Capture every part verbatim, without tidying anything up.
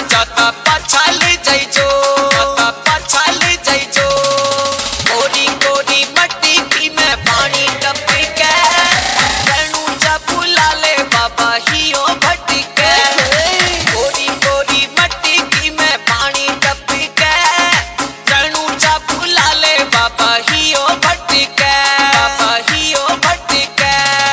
जाता पाछाल जाइजो जाता पाछाल जाइजो कोरी कोरी मट्टी की में पानी टपके रेणु चा बुला ले बाबा हियो भटके कोरी कोरी मट्टी की में पानी टपके रेणु चा बुला ले बाबा हियो भटके बाबा हियो भटके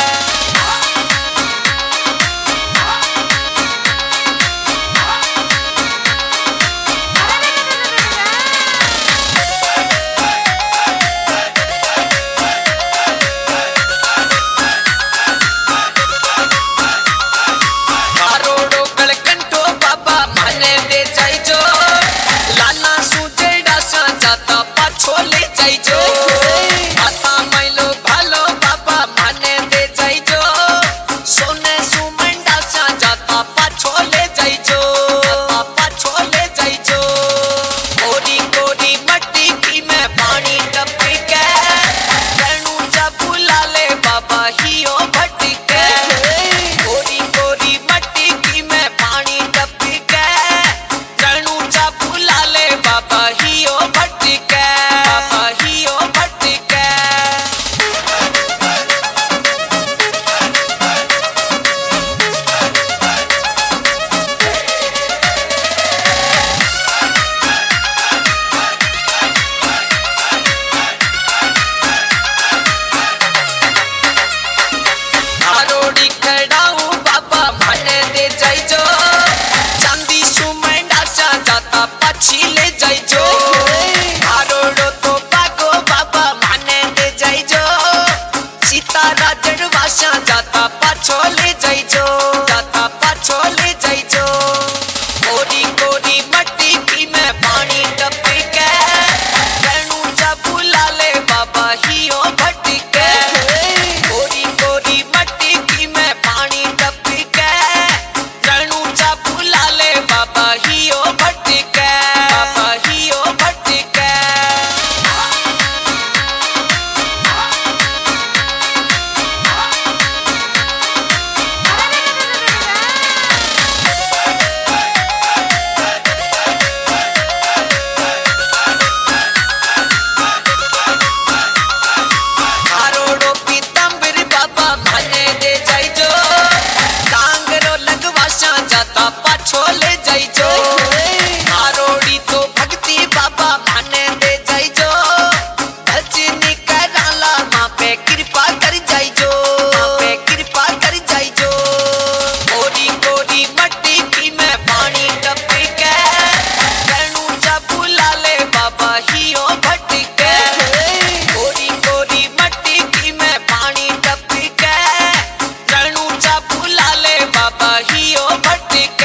छोले जाइजो आता मैलो भालो बाबा माने दे जाइजो सोने सुमंडा सा जाता पा छोले जाइजो पा छोले जाइजो कोरी कोरी मट्टी की में पानी टपके रेणु चा बुला ले बाबा हियो भटके कोरी कोरी मट्टी की में पानी टपके रेणु चा बुला ले बाबा हियो भटके छिले जाइजो आरोड़ो तो बागो बाबा माने दे जाइजो सीता राजड़ वाशा जाता पाछोले जाइजो जाता पाछोले जाइजो कोरी कोरी मट्टी की में पानी टपके रेणु चा बुला ले बाबा हियो भटके कोरी कोरी मट्टी की में पानी टपके रेणु चा बुला ले बाबा हियो भटके छोले जाइजो आरोड़ी तो भक्ति बाबा माने दे जाइजो भजनी कराला माँ पे कृपा कर जाइजो माँ पे कृपा कर जाइजो कोरी कोरी मट्टी की में पानी टपके रेणु चा बुला ले बाबा हियो भटके कोरी कोरी मट्टी की में पानी टपके रेणु चा बुला ले बाबा हियो भटके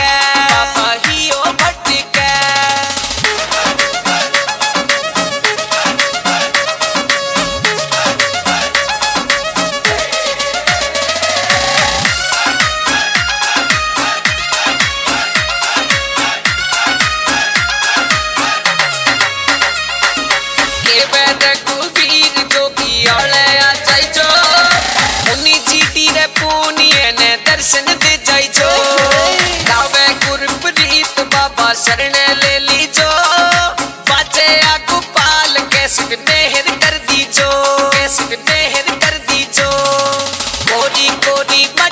दर्शन दे जाइजो गावे गुरप्रीत बाबा शरण ले लीजो बाजे आगू पाल कैसे मेहर कर दीजो कैसे मेहर कर दीजो कोरी कोरी